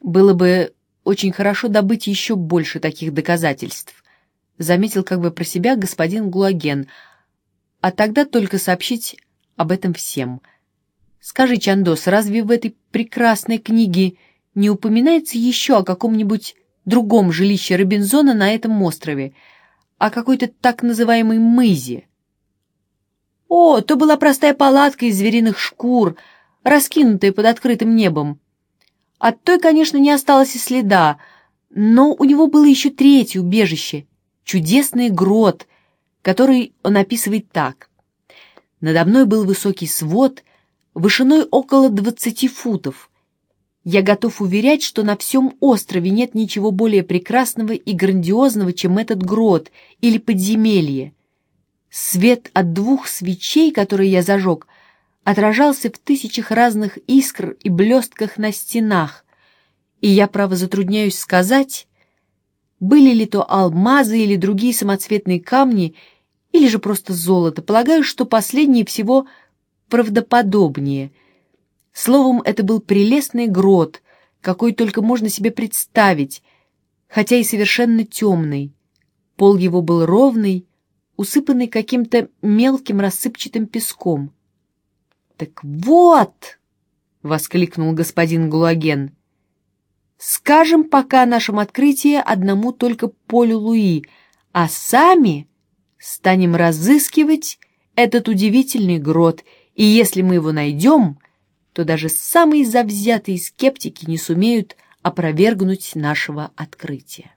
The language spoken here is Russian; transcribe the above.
Было бы очень хорошо добыть еще больше таких доказательств, заметил как бы про себя господин Глуаген, а тогда только сообщить об этом всем. Скажи, Чандос, разве в этой прекрасной книге не упоминается еще о каком-нибудь другом жилище Робинзона на этом острове, о какой-то так называемой мызе? О, то была простая палатка из звериных шкур, раскинутая под открытым небом. От той, конечно, не осталось и следа, но у него было еще третье убежище — чудесный грот, который он описывает так. Надо мной был высокий свод, вышиной около 20 футов. Я готов уверять, что на всем острове нет ничего более прекрасного и грандиозного, чем этот грот или подземелье. Свет от 2 свечей, которые я зажег, отражался в тысячах разных искр и блестках на стенах, и я, право, затрудняюсь сказать, были ли то алмазы или другие самоцветные камни, или же просто золото. Полагаю, что последнее всего правдоподобнее. Словом, это был прелестный грот, какой только можно себе представить, хотя и совершенно темный. Пол его был ровный, усыпанный каким-то мелким рассыпчатым песком. «Так вот!» — воскликнул господин Глуаген. «Скажем пока о нашем открытии одному только Полю Луи, а сами станем разыскивать этот удивительный грот, и если мы его найдем, то даже самые завзятые скептики не сумеют опровергнуть нашего открытия».